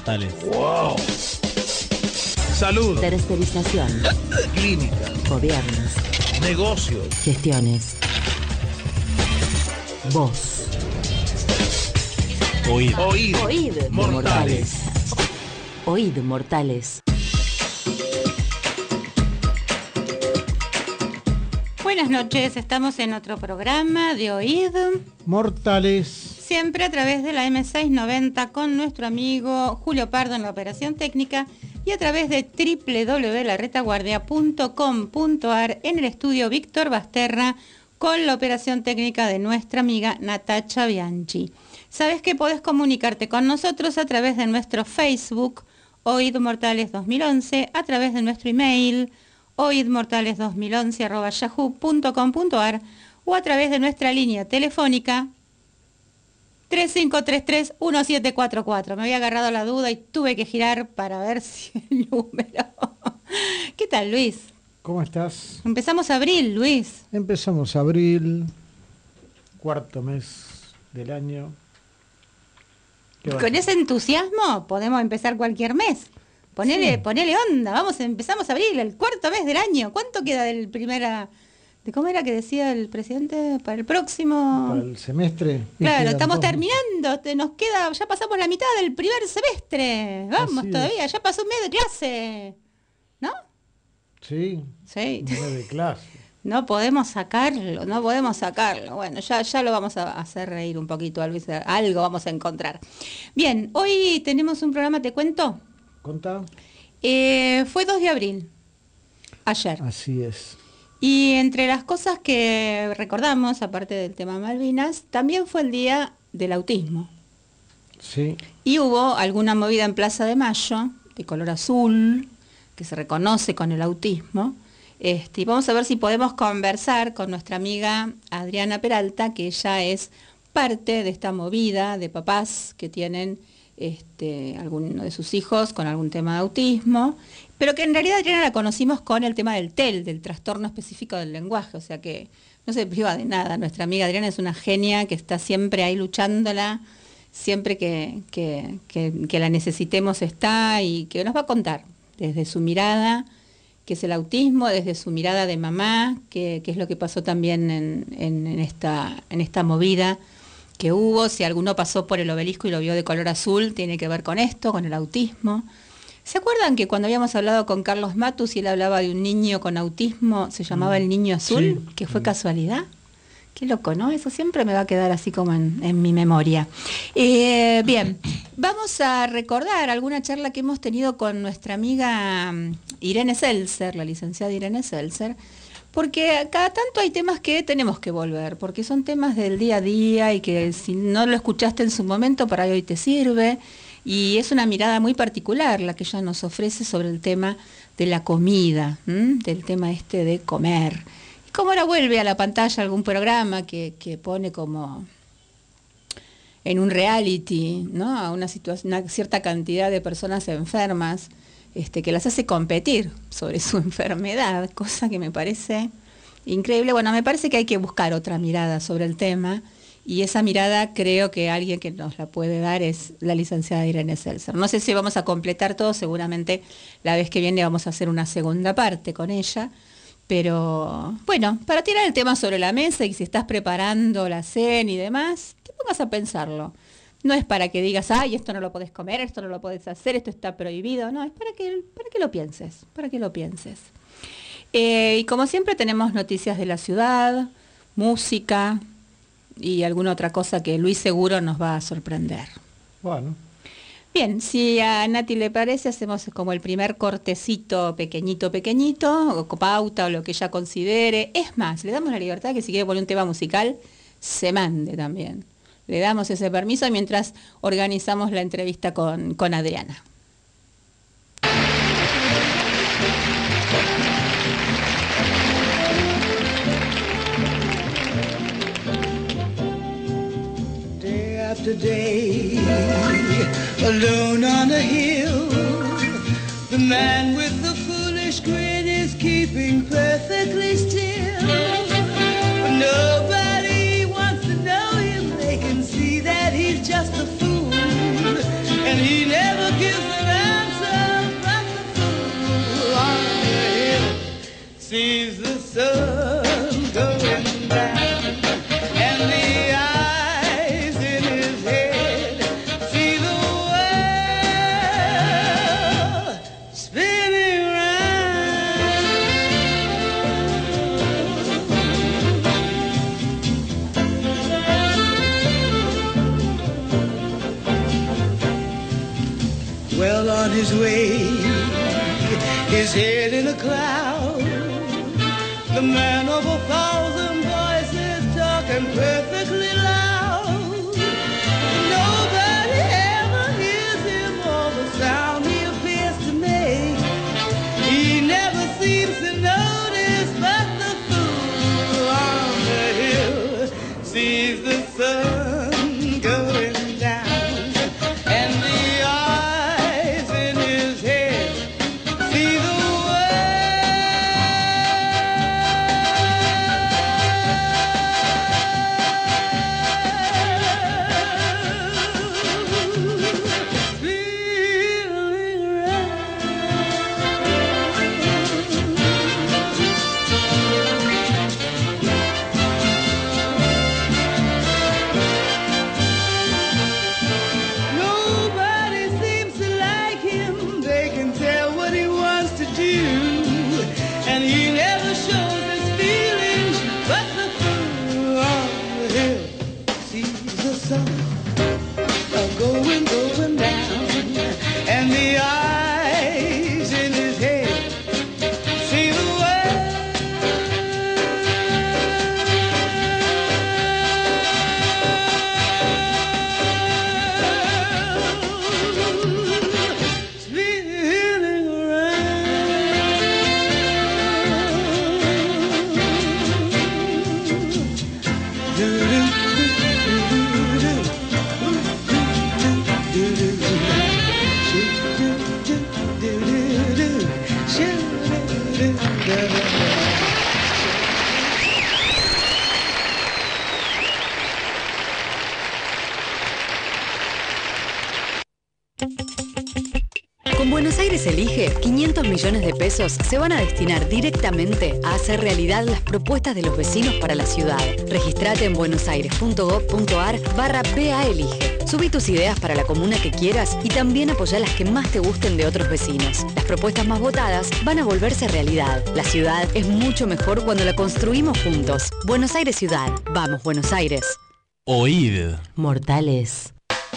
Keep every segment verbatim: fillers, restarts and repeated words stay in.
mortales. ¡Wow! Salud. Tercerización. Clínica. Gobiernos. Negocios. Gestiones. Voz. Oíd. Oíd. Oíd. Mortales. Oíd, mortales. Buenas noches, estamos en otro programa de Oíd Mortales. Siempre a través de la eme seiscientos noventa con nuestro amigo Julio Pardo en la operación técnica y a través de doble u doble u doble u punto la retaguardia punto com punto a r en el estudio Víctor Basterra con la operación técnica de nuestra amiga Natacha Bianchi. Sabes que podés comunicarte con nosotros a través de nuestro Facebook Oíd Mortales dos mil once, a través de nuestro email oidmortales dos mil once arroba yahoo punto com punto a r o a través de nuestra línea telefónica tres cinco tres tres uno siete cuatro cuatro. Me había agarrado la duda y tuve que girar para ver si el número. ¿Qué tal, Luis? ¿Cómo estás? Empezamos abril, Luis. Empezamos abril, cuarto mes del año. Con ese entusiasmo podemos empezar cualquier mes. Ponele, sí. ponele onda, vamos, empezamos abril, el cuarto mes del año. ¿Cuánto queda del primera, de cómo era que decía el presidente para el próximo? Para el semestre. Claro, estamos terminando, te, nos queda, ya pasamos la mitad del primer semestre. Vamos Así todavía, es. ya pasó un mes de clase, ¿no? Sí. Sí. Un mes de clase. No podemos sacarlo, no podemos sacarlo. Bueno, ya, ya lo vamos a hacer reír un poquito, Luis, algo vamos a encontrar. Bien, hoy tenemos un programa, ¿te cuento? ¿Contá? Eh, fue dos de abril, ayer. Así es. Y entre las cosas que recordamos, aparte del tema Malvinas, también fue el día del autismo. Sí. Y hubo alguna movida en Plaza de Mayo, de color azul, que se reconoce con el autismo. Este, y vamos a ver si podemos conversar con nuestra amiga Adriana Peralta, que ella es parte de esta movida de papás que tienen este, alguno de sus hijos con algún tema de autismo, pero que en realidad Adriana la conocimos con el tema del T E L, del trastorno específico del lenguaje, o sea que no se priva de nada. Nuestra amiga Adriana es una genia que está siempre ahí luchándola, siempre que, que, que, que la necesitemos está, y que nos va a contar desde su mirada, que es el autismo, desde su mirada de mamá, que, que es lo que pasó también en, en, en, esta, en esta movida que hubo. Si alguno pasó por el obelisco y lo vio de color azul, tiene que ver con esto, con el autismo. ¿Se acuerdan que cuando habíamos hablado con Carlos Matus y él hablaba de un niño con autismo, se llamaba el niño azul? Sí. ¿Que fue casualidad? Qué loco, ¿no? Eso siempre me va a quedar así como en, en mi memoria. Eh, bien, vamos a recordar alguna charla que hemos tenido con nuestra amiga Irene Seltzer, la licenciada Irene Seltzer, porque cada tanto hay temas que tenemos que volver, porque son temas del día a día y que si no lo escuchaste en su momento, para hoy te sirve, y es una mirada muy particular la que ella nos ofrece sobre el tema de la comida, ¿m? del tema este de comer. Y como ahora vuelve a la pantalla algún programa que, que pone como en un reality, ¿no? a una, situación, una cierta cantidad de personas enfermas, Este, que las hace competir sobre su enfermedad, cosa que me parece increíble. Bueno, me parece que hay que buscar otra mirada sobre el tema, y esa mirada creo que alguien que nos la puede dar es la licenciada Irene Seltzer. No sé si vamos a completar todo, seguramente la vez que viene vamos a hacer una segunda parte con ella, pero bueno, para tirar el tema sobre la mesa, y si estás preparando la cena y demás, te pongas a pensarlo. No es para que digas, ay, esto no lo podés comer, esto no lo podés hacer, esto está prohibido. No, es para que, para que lo pienses, para que lo pienses. Eh, y como siempre tenemos noticias de la ciudad, música y alguna otra cosa que Luis seguro nos va a sorprender. Bueno. Bien, si a Nati le parece, hacemos como el primer cortecito pequeñito, pequeñito, o pauta o lo que ella considere. Es más, le damos la libertad que si quiere poner un tema musical, se mande también. Le damos ese permiso mientras organizamos la entrevista con, con Adriana. Day after day, alone on a hill, the man with the foolish grin is keeping perfectly still. But nobody wants to know him. They can see that he's just a fool, and he never gives on his way, his head in a cloud, the man of a thousand voices talking perfectly loud. Nobody ever hears him or the sound he appears to make. He never seems to notice, but the fool on the hill sees the sun going down, and the eyes in his head see the going, going down, and the eyes in his head see the world spinning around. Do-do. Con Buenos Aires Elige, quinientos millones de pesos se van a destinar directamente a hacer realidad las propuestas de los vecinos para la ciudad. Registrate en buenosaires.gov.ar barra BA Elige. Subí tus ideas para la comuna que quieras y también apoyá las que más te gusten de otros vecinos. Las propuestas más votadas van a volverse realidad. La ciudad es mucho mejor cuando la construimos juntos. Buenos Aires Ciudad. Vamos, Buenos Aires. Oíd. Mortales.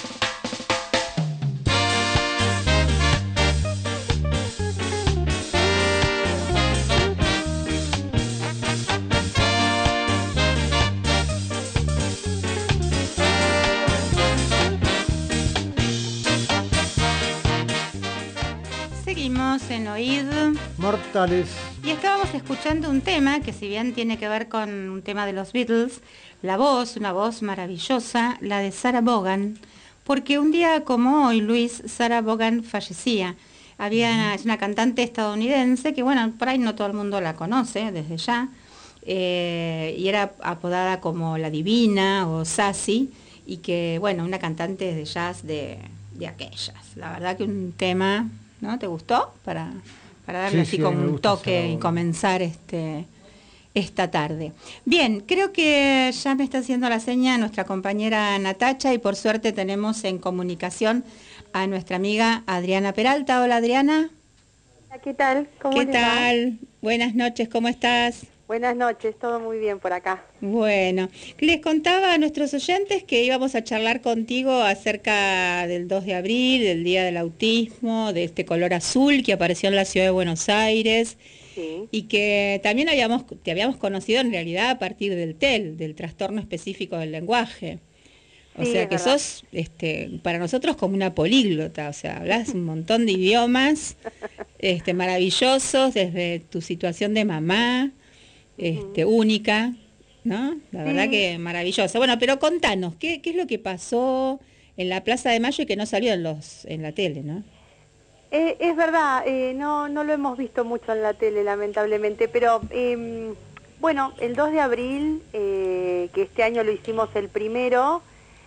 Seguimos en Oíd Mortales. y estábamos escuchando un tema que, si bien tiene que ver con un tema de los Beatles, la voz, una voz maravillosa, la de Sarah Vaughan, porque un día como hoy, Luis, Sarah Vaughan fallecía. Había, es una cantante estadounidense que, bueno, por ahí no todo el mundo la conoce desde ya, eh, y era apodada como La Divina o Sassy, y que, bueno, una cantante de jazz de, de aquellas. La verdad que un tema, ¿no? ¿Te gustó? Para, para darle Sí, así sí, como me un gusta toque Sarah y Vaughan. comenzar este, esta tarde. Bien, creo que ya me está haciendo la seña nuestra compañera Natacha, y por suerte tenemos en comunicación a nuestra amiga Adriana Peralta. Hola, Adriana. ¿Qué tal? ¿Cómo ¿Qué les va? tal? Buenas noches, ¿cómo estás? Buenas noches, todo muy bien por acá. Bueno, les contaba a nuestros oyentes que íbamos a charlar contigo acerca del dos de abril, del Día del Autismo, de este color azul que apareció en la ciudad de Buenos Aires, Sí. y que también habíamos, te habíamos conocido en realidad a partir del T E L, del trastorno específico del lenguaje. O Sí, sea es que verdad. sos, este, para nosotros, como una políglota, o sea, hablas un montón de idiomas este, maravillosos, desde tu situación de mamá, este, única, ¿no? La verdad Sí. que maravillosa. Bueno, pero contanos, ¿qué, qué es lo que pasó en la Plaza de Mayo y que no salió en los en la tele, ¿no? Eh, es verdad, eh, no, no lo hemos visto mucho en la tele, lamentablemente, pero eh, bueno, el dos de abril, eh, que este año lo hicimos el primero,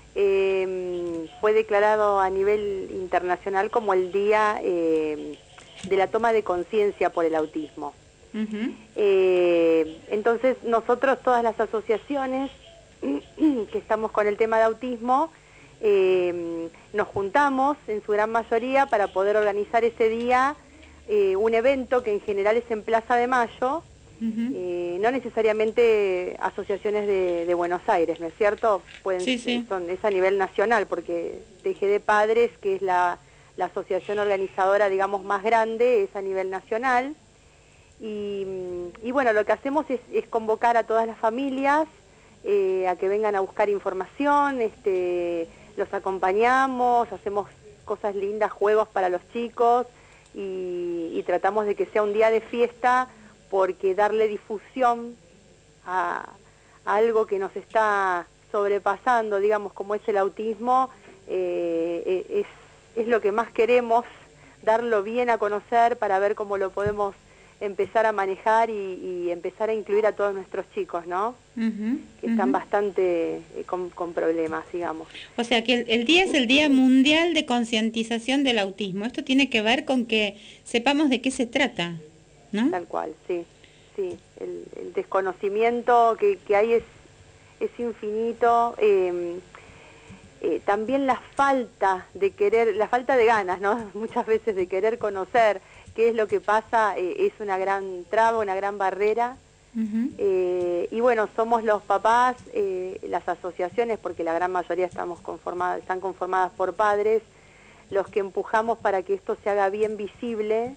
eh, fue declarado a nivel internacional como el Día eh, de la Toma de Conciencia por el Autismo. Uh-huh. Eh, entonces nosotros, todas las asociaciones que estamos con el tema de autismo, eh, nos juntamos en su gran mayoría para poder organizar ese día eh, un evento que en general es en Plaza de Mayo, Uh-huh. eh, no necesariamente asociaciones de, de Buenos Aires, ¿no es cierto? Pueden, Sí, sí. Son, es a nivel nacional, porque T G D Padres, que es la, la asociación organizadora, digamos, más grande, es a nivel nacional. Y, y bueno, lo que hacemos es, es convocar a todas las familias eh, a que vengan a buscar información, este, los acompañamos, hacemos cosas lindas, juegos para los chicos y, y tratamos de que sea un día de fiesta, porque darle difusión a, a algo que nos está sobrepasando, digamos, como es el autismo, eh, es, es lo que más queremos, darlo bien a conocer para ver cómo lo podemos empezar a manejar y, y empezar a incluir a todos nuestros chicos, ¿no? Uh-huh, que están uh-huh. bastante eh, con, con problemas, digamos. O sea que el, el día es el Día Mundial de Concientización del Autismo. Esto tiene que ver con que sepamos de qué se trata, ¿no? Tal cual, sí. Sí, el, el desconocimiento que, que hay es, es infinito. Eh, eh, también la falta de querer, la falta de ganas, ¿no? Muchas veces de querer conocer qué es lo que pasa, eh, es una gran traba, una gran barrera. Uh-huh. eh, y bueno, somos los papás, eh, las asociaciones, porque la gran mayoría estamos conformadas, están conformadas por padres, los que empujamos para que esto se haga bien visible.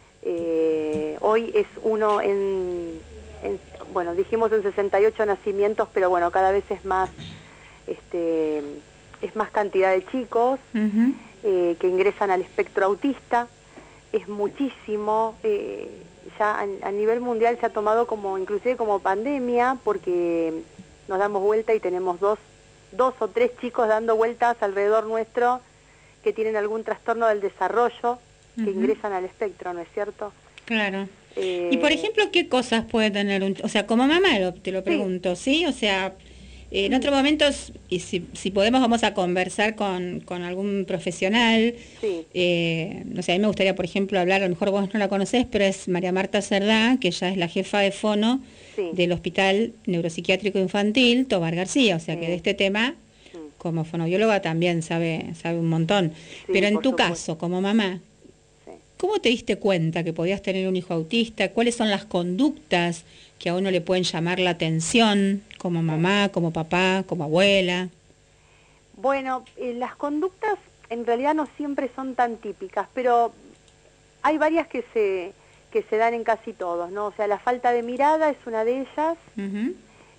Eh, hoy es uno en, en, bueno, dijimos en sesenta y ocho nacimientos, pero bueno, cada vez es más, este, es más cantidad de chicos uh-huh. eh, que ingresan al espectro autista. Es muchísimo, eh, ya a, a nivel mundial se ha tomado como, inclusive como pandemia, porque nos damos vuelta y tenemos dos, dos o tres chicos dando vueltas alrededor nuestro que tienen algún trastorno del desarrollo, que uh-huh. ingresan al espectro, ¿no es cierto? Claro. Eh, y por ejemplo, ¿qué cosas puede tener un, o sea, como mamá lo, te lo pregunto, ¿sí? ¿sí? O sea, eh, en otros momentos, y si, si podemos, vamos a conversar con, con algún profesional. Sí. Eh, no sé, a mí me gustaría, por ejemplo, hablar, a lo mejor vos no la conocés, pero es María Marta Cerdá, que ella es la jefa de fono sí. del Hospital Neuropsiquiátrico Infantil Tobar García, o sea, sí. que de este tema, sí. como fonobióloga también sabe, sabe un montón. Sí, pero en tu supuesto. caso, como mamá, ¿cómo te diste cuenta que podías tener un hijo autista? ¿Cuáles son las conductas que a uno le pueden llamar la atención, como mamá, como papá, como abuela? Bueno, eh, las conductas en realidad no siempre son tan típicas, pero hay varias que se, que se dan en casi todos, ¿no? O sea, la falta de mirada es una de ellas, uh-huh.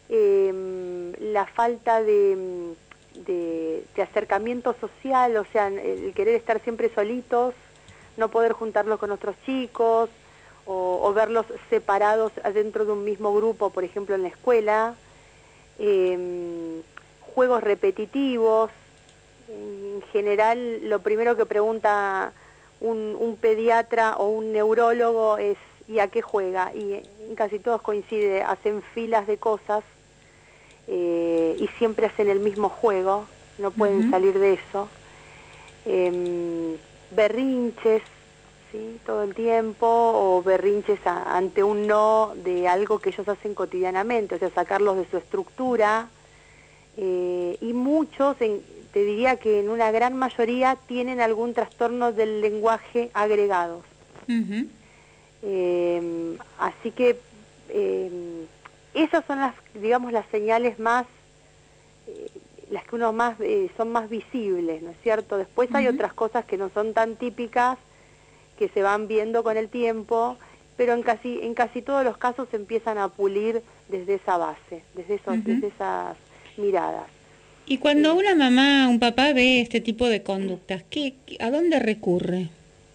eh, la falta de, de, de acercamiento social, o sea, el querer estar siempre solitos, no poder juntarlos con otros chicos o, o verlos separados dentro de un mismo grupo, por ejemplo en la escuela, eh, juegos repetitivos. En general, lo primero que pregunta un, un pediatra o un neurólogo es ¿y a qué juega? Y en casi todos coincide, hacen filas de cosas eh, y siempre hacen el mismo juego, no pueden uh-huh. salir de eso. Eh, berrinches, ¿sí? Todo el tiempo, o berrinches a, ante un no de algo que ellos hacen cotidianamente, o sea, sacarlos de su estructura, eh, y muchos, en, te diría que en una gran mayoría, tienen algún trastorno del lenguaje agregados. Uh-huh. Eh, así que eh, esas son las, digamos, las señales más... Eh, las que uno más eh, son más visibles, ¿no es cierto? Después uh-huh. hay otras cosas que no son tan típicas, que se van viendo con el tiempo, pero en casi en casi todos los casos se empiezan a pulir desde esa base, desde esos, uh-huh. desde esas miradas. Y cuando eh, una mamá, un papá ve este tipo de conductas, ¿qué, a dónde recurre?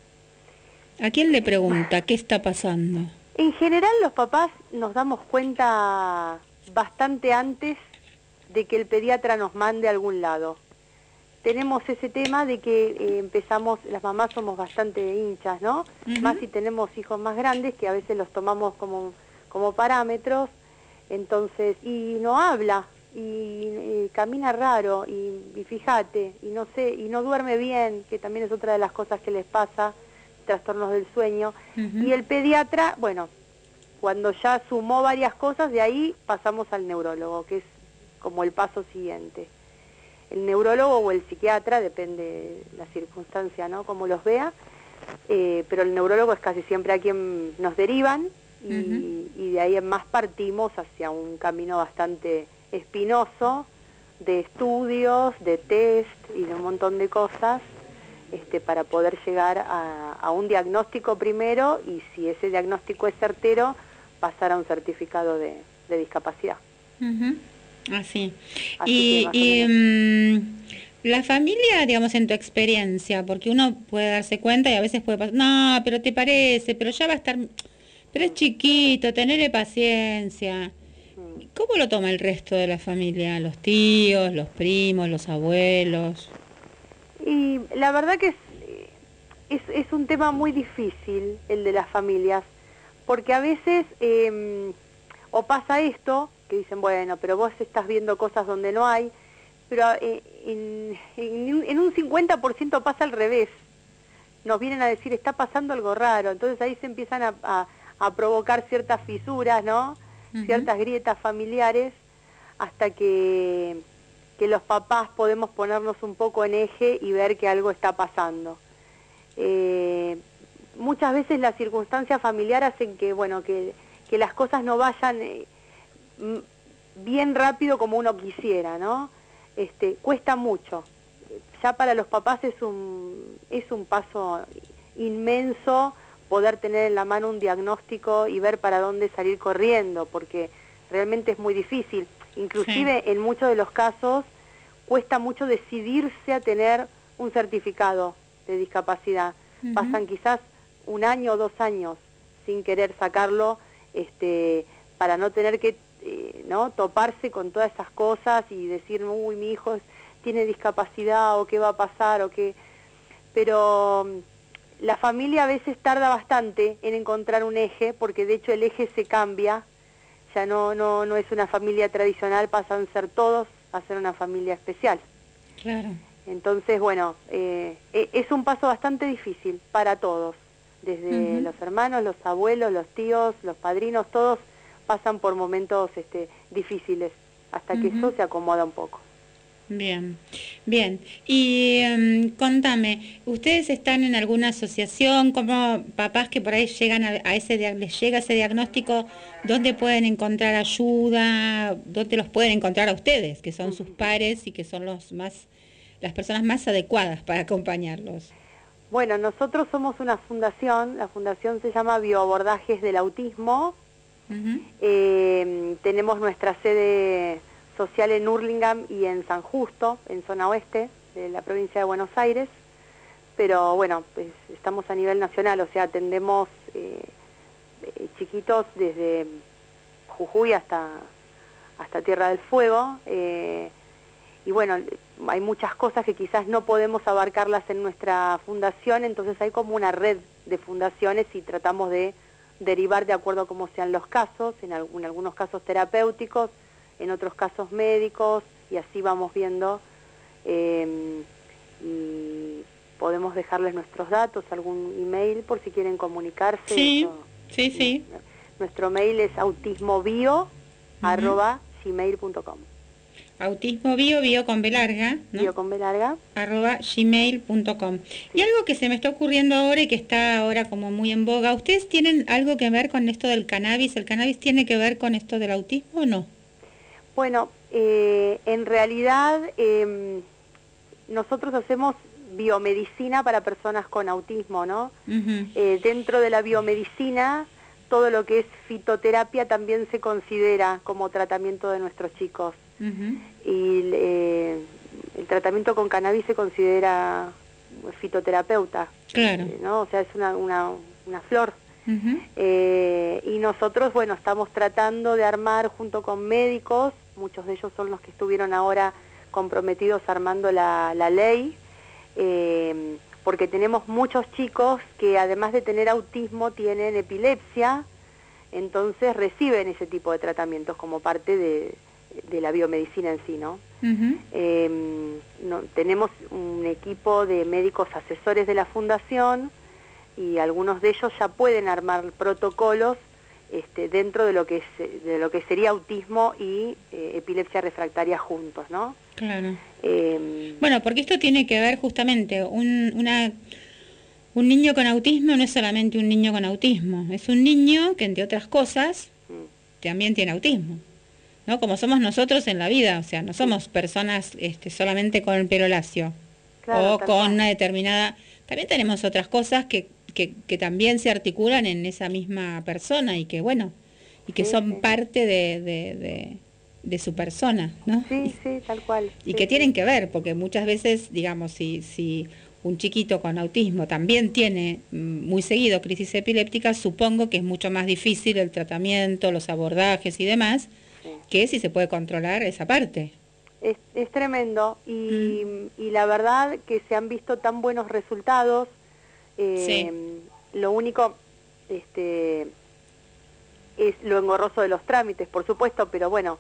¿A quién le pregunta qué está pasando? En general los papás nos damos cuenta bastante antes de que el pediatra nos mande a algún lado. Tenemos ese tema de que eh, empezamos, las mamás somos bastante hinchas, ¿no? Uh-huh. Más si tenemos hijos más grandes, que a veces los tomamos como, como parámetros, entonces, y no habla, y, y camina raro, y, y fíjate, y no sé, y no duerme bien, que también es otra de las cosas que les pasa, trastornos del sueño. Uh-huh. Y el pediatra, bueno, cuando ya sumó varias cosas, de ahí pasamos al neurólogo, que es como el paso siguiente. El neurólogo o el psiquiatra, depende de la circunstancia, ¿no? Como los vea, eh, pero el neurólogo es casi siempre a quien nos derivan y, uh-huh. y de ahí en más partimos hacia un camino bastante espinoso de estudios, de test y de un montón de cosas este, para poder llegar a, a un diagnóstico primero y si ese diagnóstico es certero, pasar a un certificado de, de discapacidad. Uh-huh. Así. Así Y, y mm, la familia, digamos, en tu experiencia, porque uno puede darse cuenta y a veces puede pasar, no, pero te parece, pero ya va a estar, pero es chiquito, tenerle paciencia. ¿Cómo lo toma el resto de la familia? Los tíos, los primos, los abuelos. Y la verdad que es, es, es un tema muy difícil el de las familias, porque a veces eh, o pasa esto, que dicen, bueno, pero vos estás viendo cosas donde no hay, pero eh, en, en, en un cincuenta por ciento pasa al revés. Nos vienen a decir, está pasando algo raro, entonces ahí se empiezan a, a, a provocar ciertas fisuras, ¿no? Uh-huh. Ciertas grietas familiares, hasta que, que los papás podemos ponernos un poco en eje y ver que algo está pasando. Eh, muchas veces las circunstancias familiares hacen que, bueno, que, que las cosas no vayan eh, bien rápido como uno quisiera, ¿no? Este, cuesta mucho. Ya para los papás es un, es un paso inmenso poder tener en la mano un diagnóstico y ver para dónde salir corriendo, porque realmente es muy difícil. Inclusive sí. En muchos de los casos cuesta mucho decidirse a tener un certificado de discapacidad. Uh-huh. Pasan quizás un año o dos años sin querer sacarlo, este, para no tener que eh, ¿no? toparse con todas esas cosas y decir, uy, mi hijo tiene discapacidad o qué va a pasar o qué... Pero la familia a veces tarda bastante en encontrar un eje, porque de hecho el eje se cambia, ya no, no, no es una familia tradicional, pasan a ser todos a ser una familia especial. Claro. Entonces, bueno, eh, es un paso bastante difícil para todos, desde uh-huh. los hermanos, los abuelos, los tíos, los padrinos, todos pasan por momentos este, difíciles, hasta uh-huh. que eso se acomoda un poco. Bien, bien. Y um, contame, ¿ustedes están en alguna asociación, como papás que por ahí llegan a, a ese les llega ese diagnóstico, dónde pueden encontrar ayuda, dónde los pueden encontrar a ustedes, que son sus pares y que son los más las personas más adecuadas para acompañarlos? Bueno, nosotros somos una fundación, la fundación se llama Bioabordajes del Autismo. Uh-huh. Eh, tenemos nuestra sede social en Hurlingham y en San Justo, en zona oeste de la provincia de Buenos Aires, pero bueno, pues estamos a nivel nacional, o sea, atendemos eh, eh, chiquitos desde Jujuy hasta, hasta Tierra del Fuego, eh, y bueno, hay muchas cosas que quizás no podemos abarcarlas en nuestra fundación, entonces hay como una red de fundaciones y tratamos de derivar de acuerdo a cómo sean los casos, en, alg- en algunos casos terapéuticos, en otros casos médicos, y así vamos viendo, eh, y podemos dejarles nuestros datos, algún email por si quieren comunicarse. Sí, nuestro, sí, sí. Nuestro mail es autismobio arroba gmail punto com. Autismo bio, bio con B larga, ¿no? Bio con B larga. arroba gmail punto com. Y algo que se me está ocurriendo ahora y que está ahora como muy en boga, ¿ustedes tienen algo que ver con esto del cannabis? ¿El cannabis tiene que ver con esto del autismo o no? Bueno, eh, en realidad eh, nosotros hacemos biomedicina para personas con autismo, ¿no? Uh-huh. Eh, dentro de la biomedicina, todo lo que es fitoterapia también se considera como tratamiento de nuestros chicos. Uh-huh. Y eh, el tratamiento con cannabis se considera fitoterapeuta. Claro. Eh, ¿no? O sea, es una, una, una flor. Uh-huh. Eh, y nosotros, bueno, estamos tratando de armar junto con médicos, muchos de ellos son los que estuvieron ahora comprometidos armando la, la ley, eh, porque tenemos muchos chicos que además de tener autismo tienen epilepsia, entonces reciben ese tipo de tratamientos como parte de, de la biomedicina en sí, ¿no? Uh-huh. Eh, no, tenemos un equipo de médicos asesores de la fundación, y algunos de ellos ya pueden armar protocolos este, dentro de lo que es, de lo que sería autismo y eh, epilepsia refractaria juntos, ¿no? Claro. Eh, bueno, porque esto tiene que ver justamente, un, una, un niño con autismo no es solamente un niño con autismo, es un niño que, entre otras cosas, mm. también tiene autismo, ¿no? Como somos nosotros en la vida, o sea, no somos personas este, solamente con el pelo lacio, claro, o con una determinada también tenemos otras cosas que, que, que también se articulan en esa misma persona y que, bueno, y que Sí, son sí. parte de, de, de, de su persona, ¿no? Sí, sí, tal cual. Y Sí, que sí. tienen que ver, porque muchas veces, digamos, si, si un chiquito con autismo también tiene mm, muy seguido crisis epilépticas, supongo que es mucho más difícil el tratamiento, los abordajes y demás, Sí. que si se puede controlar esa parte. Es, es tremendo y, y la verdad que se han visto tan buenos resultados. Eh, Lo único este, es lo engorroso de los trámites, por supuesto, pero bueno.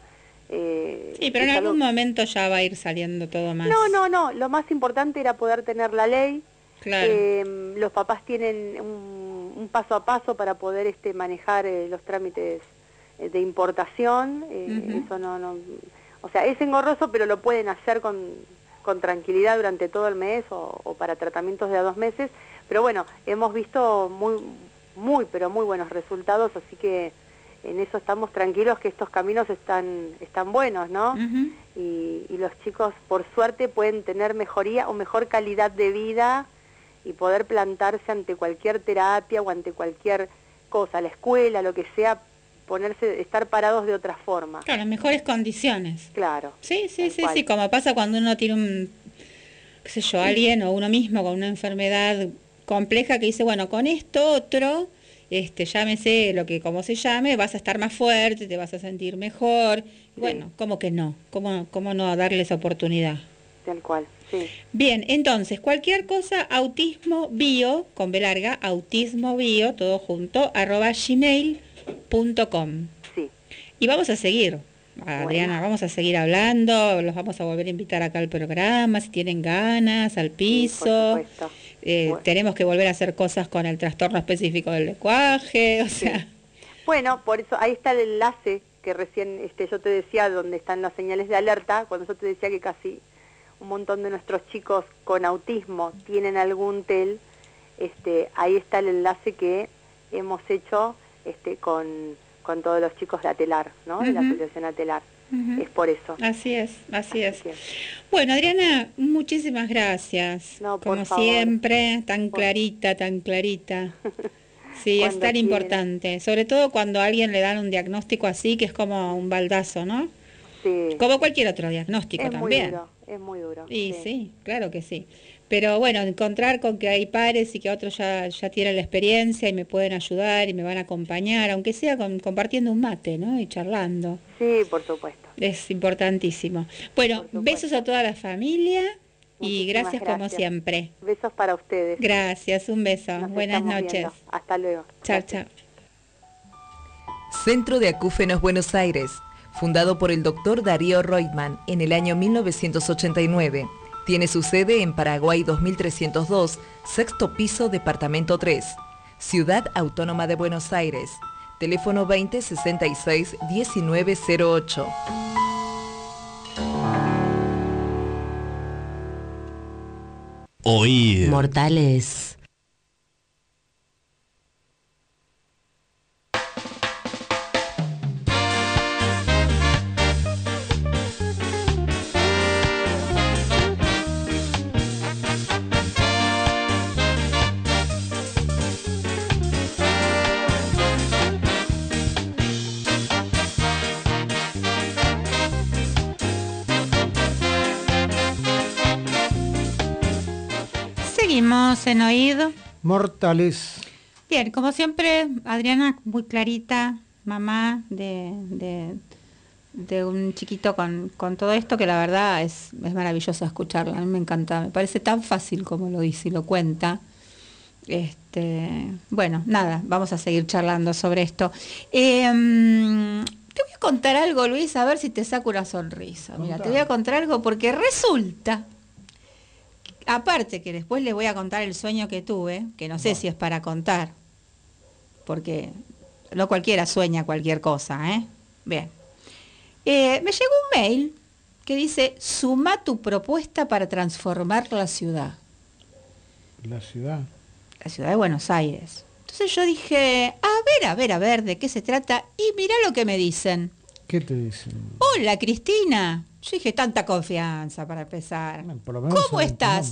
Eh, Sí, pero en es algún algo- momento ya va a ir saliendo todo más. No, no, no. Lo más importante era poder tener la ley. Claro. Eh, los papás tienen un, un paso a paso para poder este, manejar eh, los trámites eh, de importación. Eh, Ujú. Eso no, no, o sea, es engorroso, pero lo pueden hacer con, con tranquilidad durante todo el mes o, o para tratamientos de a dos meses. Pero bueno, hemos visto muy, muy, pero muy buenos resultados, así que en eso estamos tranquilos que estos caminos están, están buenos, ¿no? Ujú. y, y los chicos, por suerte, pueden tener mejoría o mejor calidad de vida y poder plantarse ante cualquier terapia o ante cualquier cosa, la escuela, lo que sea, ponerse, estar parados de otra forma. Claro, en mejores condiciones. Claro. Sí, sí, Tal sí, cual. sí, como pasa cuando uno tiene un, qué sé yo, alguien o uno mismo con una enfermedad compleja que dice, bueno, con esto otro, este, llámese lo que como se llame, vas a estar más fuerte, te vas a sentir mejor. Y bueno, ¿cómo que no? ¿Cómo, cómo no darle esa oportunidad? Tal cual, sí. Bien, entonces, cualquier cosa, autismo bio, con B larga, autismo bio, todo junto, arroba gmail punto com. Sí. Y vamos a seguir, Adriana, Bueno. vamos a seguir hablando, los vamos a volver a invitar acá al programa, si tienen ganas, al piso. Sí, por supuesto. Eh, Bueno. Tenemos que volver a hacer cosas con el trastorno específico del lenguaje, o sea, Bueno, por eso ahí está el enlace que recién este, yo te decía, donde están las señales de alerta, cuando yo te decía que casi un montón de nuestros chicos con autismo tienen algún T E L, este, ahí está el enlace que hemos hecho este, con, con todos los chicos de Atelar, ¿no? De la Ujú. Asociación Atelar. Ujú. Es por eso. así es, así es. Así que, Bueno, Adriana, muchísimas gracias. No, por Como favor. siempre, tan Por- clarita, tan clarita. Sí, es Cuando tan quiera. importante, sobre todo cuando a alguien le dan un diagnóstico así, que es como un baldazo, ¿no? sí, Como cualquier otro diagnóstico es muy también. duro, es muy duro. Y sí. claro que sí. Pero bueno, encontrar con que hay pares y que otros ya, ya tienen la experiencia y me pueden ayudar y me van a acompañar, aunque sea con- compartiendo un mate, ¿no? Y charlando. Sí, por supuesto. Es importantísimo. Bueno, Por supuesto. besos a toda la familia y Muchísimas gracias, como gracias. siempre. Besos para ustedes. Gracias, un beso. Nos Buenas estamos noches. viendo. Hasta luego. Chao, Gracias. chao. Centro de Acúfenos Buenos Aires, fundado por el doctor Darío Reutemann en el año mil novecientos ochenta y nueve. Tiene su sede en Paraguay dos mil trescientos dos, sexto piso, departamento tres. Ciudad Autónoma de Buenos Aires. Teléfono veinte sesenta y seis diecinueve cero ocho. Oír. Mortales. Seguimos en oído. Mortales. Bien, como siempre, Adriana, muy clarita, mamá de, de, de un chiquito con, con todo esto, que la verdad es, es maravilloso escucharla, a mí me encanta, me parece tan fácil como lo dice y lo cuenta. Este, bueno, nada, vamos a seguir charlando sobre esto. Eh, te voy a contar algo, Luis, a ver si te saco una sonrisa. Mira, te voy a contar algo porque resulta, aparte que después les voy a contar el sueño que tuve, que no sé si es para contar, porque no cualquiera sueña cualquier cosa, ¿eh? Bien. Eh, me llegó un mail que dice, suma tu propuesta para transformar la ciudad. La ciudad. La ciudad de Buenos Aires. Entonces yo dije, a ver, a ver, a ver, ¿de qué se trata? Y mirá lo que me dicen. ¿Qué te dicen? Hola, Cristina. Yo dije, tanta confianza para empezar. Bueno, por lo menos ¿Cómo saben tu estás? nombre.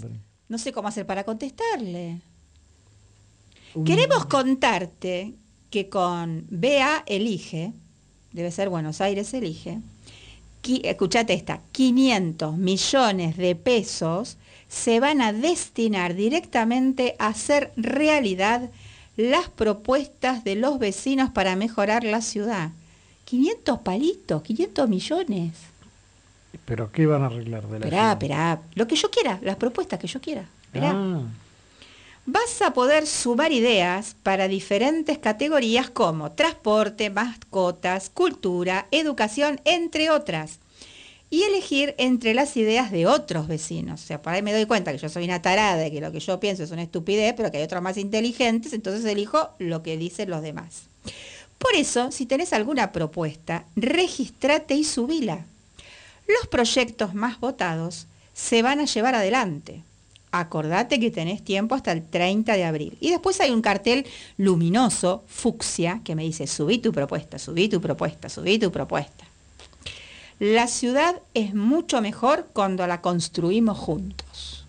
No sé cómo hacer para contestarle. Un- Queremos contarte que con B A Elige, debe ser Buenos Aires Elige, qui- escuchate esta, quinientos millones de pesos se van a destinar directamente a hacer realidad las propuestas de los vecinos para mejorar la ciudad. quinientos palitos, quinientos millones. ¿Pero qué van a arreglar de la Esperá, ciudad? esperá, lo que yo quiera, las propuestas que yo quiera. Esperá. Ah, Vas a poder sumar ideas para diferentes categorías como transporte, mascotas, cultura, educación, entre otras. Y elegir entre las ideas de otros vecinos. O sea, por ahí me doy cuenta que yo soy una tarada y que lo que yo pienso es una estupidez, pero que hay otros más inteligentes, entonces elijo lo que dicen los demás. Por eso, si tenés alguna propuesta, regístrate y subila. Los proyectos más votados se van a llevar adelante. Acordate que tenés tiempo hasta el treinta de abril. Y después hay un cartel luminoso, fucsia, que me dice, subí tu propuesta, subí tu propuesta, subí tu propuesta. La ciudad es mucho mejor cuando la construimos juntos.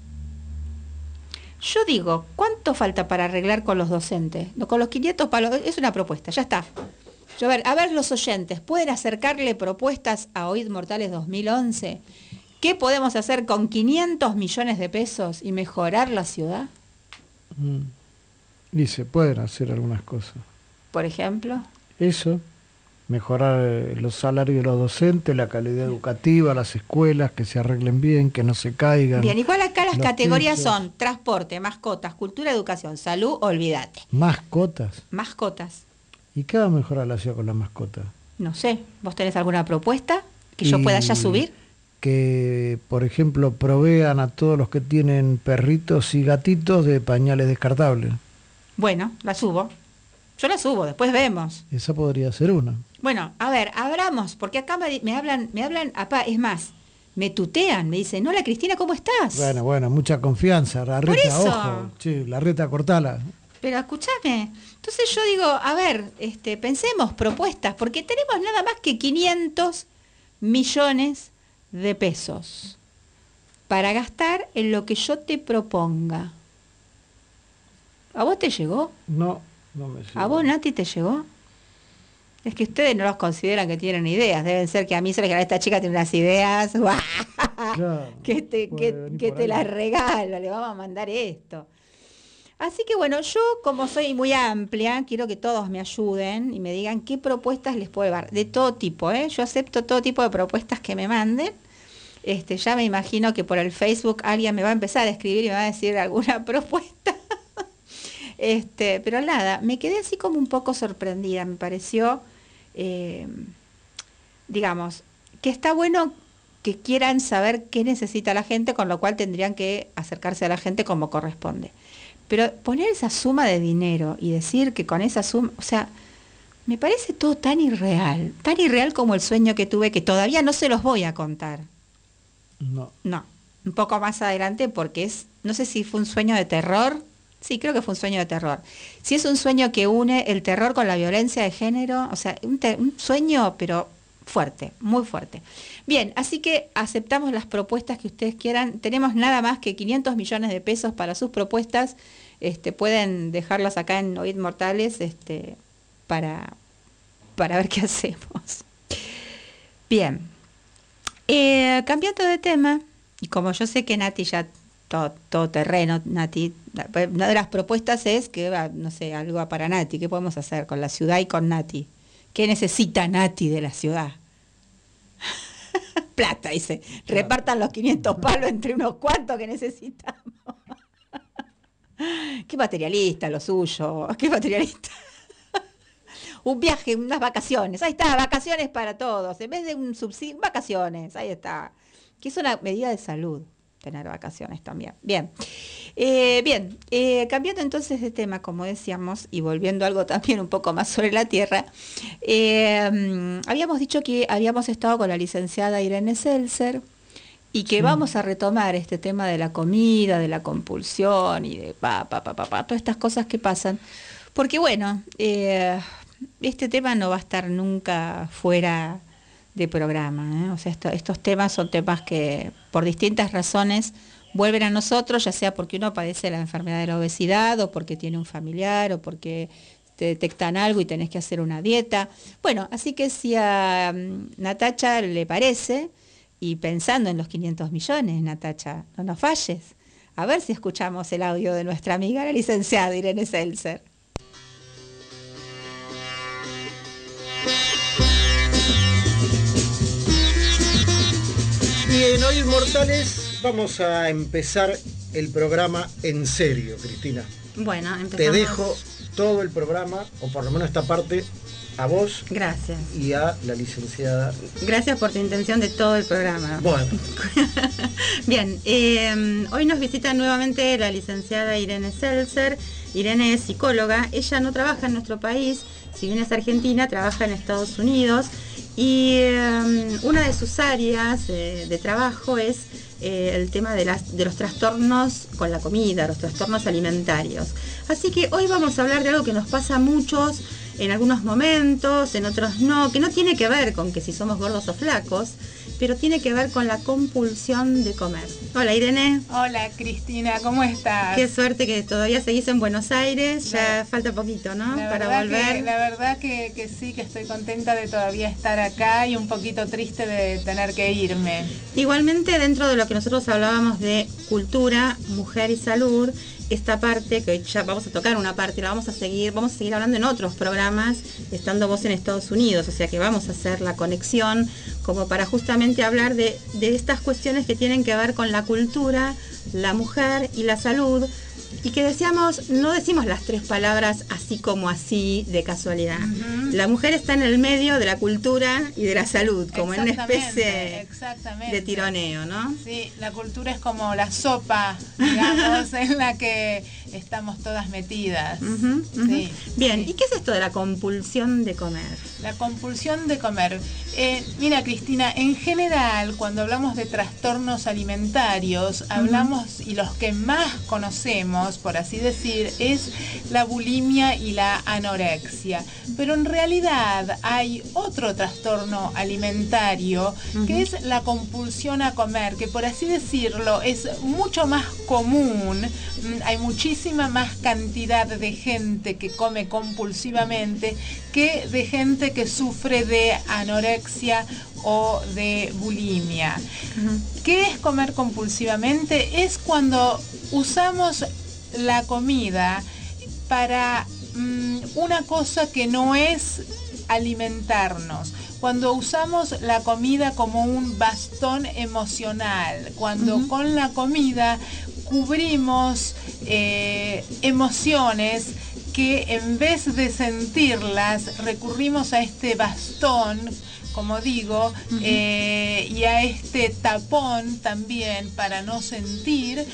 Yo digo, ¿cuánto falta para arreglar con los docentes? No, con los quinientos palos, es una propuesta, ya está. Yo, a ver, a ver los oyentes, ¿pueden acercarle propuestas a Oíd Mortales dos mil once? ¿Qué podemos hacer con quinientos millones de pesos y mejorar la ciudad? mm. Y se pueden hacer algunas cosas. Por ejemplo. Eso, mejorar eh, los salarios de los docentes, la calidad educativa, las escuelas, que se arreglen bien, que no se caigan. Bien, igual acá las los categorías techos. son transporte, mascotas, cultura, educación, salud, olvídate. Mascotas. Mascotas. ¿Y qué va a mejorar la ciudad con las mascotas? No sé, ¿vos tenés alguna propuesta que yo Y pueda ya subir? Que, por ejemplo, provean a todos los que tienen perritos y gatitos de pañales descartables. Bueno, la subo. Yo la subo, después vemos. Esa podría ser una. Bueno, a ver, abramos, porque acá me, me hablan, me hablan, apá, es más, me tutean, me dicen, hola Cristina, ¿cómo estás? Bueno, bueno, mucha confianza. La reta, eso. ojo. Sí, la reta, cortala. Pero escúchame, entonces yo digo, a ver, este, pensemos propuestas, porque tenemos nada más que quinientos millones de pesos para gastar en lo que yo te proponga. ¿A vos te llegó? No, no me sirve. ¿A vos, Nati, te llegó? Es que ustedes no los consideran que tienen ideas, deben ser que a mí se les que esta chica tiene unas ideas, ¡guau! Claro, que te, puede que, venir que por te ahí. las regalo, le vamos a mandar esto. Así que bueno, yo como soy muy amplia, quiero que todos me ayuden y me digan qué propuestas les puedo dar, de todo tipo, ¿eh? Yo acepto todo tipo de propuestas que me manden. Este, ya me imagino que por el Facebook alguien me va a empezar a escribir y me va a decir alguna propuesta. Este, pero nada, me quedé así como un poco sorprendida, me pareció, eh, digamos, que está bueno que quieran saber qué necesita la gente, con lo cual tendrían que acercarse a la gente como corresponde. Pero poner esa suma de dinero y decir que con esa suma, o sea, me parece todo tan irreal, tan irreal como el sueño que tuve, que todavía no se los voy a contar. No. No, un poco más adelante porque es, no sé si fue un sueño de terror, sí, creo que fue un sueño de terror. Si es un sueño que une el terror con la violencia de género, o sea, un, te- un sueño pero fuerte, muy fuerte. Bien, así que aceptamos las propuestas que ustedes quieran. Tenemos nada más que quinientos millones de pesos para sus propuestas. Este, pueden dejarlas acá en Oíd Mortales este, para, para ver qué hacemos. Bien, eh, cambiando de tema, y como yo sé que Nati ya todo, todo terreno, Nati, una de las propuestas es que, no sé, algo para Nati, ¿qué podemos hacer con la ciudad y con Nati? ¿Qué necesita Nati de la ciudad? Plata, dice, repartan los quinientos palos entre unos cuantos que necesitamos. Qué materialista lo suyo, qué materialista. Un viaje, unas vacaciones, ahí está, vacaciones para todos, en vez de un subsidio, vacaciones, ahí está. Que es una medida de salud, tener vacaciones también. Bien, eh, bien, eh, cambiando entonces de tema, como decíamos, y volviendo a algo también un poco más sobre la tierra, eh, habíamos dicho que habíamos estado con la licenciada Irene Seltzer, y que sí. Vamos a retomar este tema de la comida, de la compulsión y de pa, pa, pa, pa, pa, todas estas cosas que pasan. Porque bueno, eh, este tema no va a estar nunca fuera de programa, ¿eh? O sea, esto, estos temas son temas que por distintas razones vuelven a nosotros, ya sea porque uno padece la enfermedad de la obesidad o porque tiene un familiar o porque te detectan algo y tenés que hacer una dieta. Bueno, así que si a um, Natacha le parece, y pensando en los quinientos millones, Natacha, no nos falles, a ver si escuchamos el audio de nuestra amiga, la licenciada Irene Seltzer. Bien, hoy Mortales vamos a empezar el programa en serio, Cristina. Bueno, empezamos. Te dejo todo el programa, o por lo menos esta parte, a vos. Gracias. Y a la licenciada. Gracias por tu intención de todo el programa. Bueno. Bien, eh, hoy nos visita nuevamente la licenciada Irene Seltzer. Irene es psicóloga. Ella no trabaja en nuestro país, si bien es argentina, trabaja en Estados Unidos. Y eh, una de sus áreas eh, de trabajo es eh, el tema de, las, de los trastornos con la comida, los trastornos alimentarios. Así que hoy vamos a hablar de algo que nos pasa a muchos en algunos momentos, en otros no, que no tiene que ver con que si somos gordos o flacos, pero tiene que ver con la compulsión de comer. Hola Irene. Hola Cristina, ¿cómo estás? Qué suerte que todavía seguís en Buenos Aires, ya la, falta poquito, ¿no? Para volver. Que, la verdad que, que sí, que estoy contenta de todavía estar acá y un poquito triste de tener que irme. Igualmente, dentro de lo que nosotros hablábamos de cultura, mujer y salud, esta parte, que hoy ya vamos a tocar una parte, la vamos a seguir, vamos a seguir hablando en otros programas, estando vos en Estados Unidos, o sea que vamos a hacer la conexión como para justamente hablar de, de estas cuestiones que tienen que ver con la cultura, la mujer y la salud, y que decíamos, no decimos las tres palabras así como así de casualidad. Uh-huh. La mujer está en el medio de la cultura y de la salud, como en una especie de tironeo, ¿no? Sí, la cultura es como la sopa, digamos, en la que estamos todas metidas. Uh-huh, uh-huh. Sí, bien, sí. ¿Y qué es esto de la compulsión de comer? La compulsión de comer. Eh, mira, Cristina, en general, cuando hablamos de trastornos alimentarios, uh-huh. hablamos, y los que más conocemos, por así decir, es la bulimia y la anorexia. Pero en realidad hay otro trastorno alimentario, uh-huh. que es la compulsión a comer, que por así decirlo es mucho más común. Hay muchísima más cantidad de gente que come compulsivamente que de gente que sufre de anorexia o de bulimia. Uh-huh. ¿Qué es comer compulsivamente? Es cuando usamos la comida para um, una cosa que no es alimentarnos, cuando usamos la comida como un bastón emocional, cuando uh-huh. con la comida cubrimos eh, emociones que en vez de sentirlas recurrimos a este bastón, como digo, uh-huh. eh, y a este tapón también para no sentir,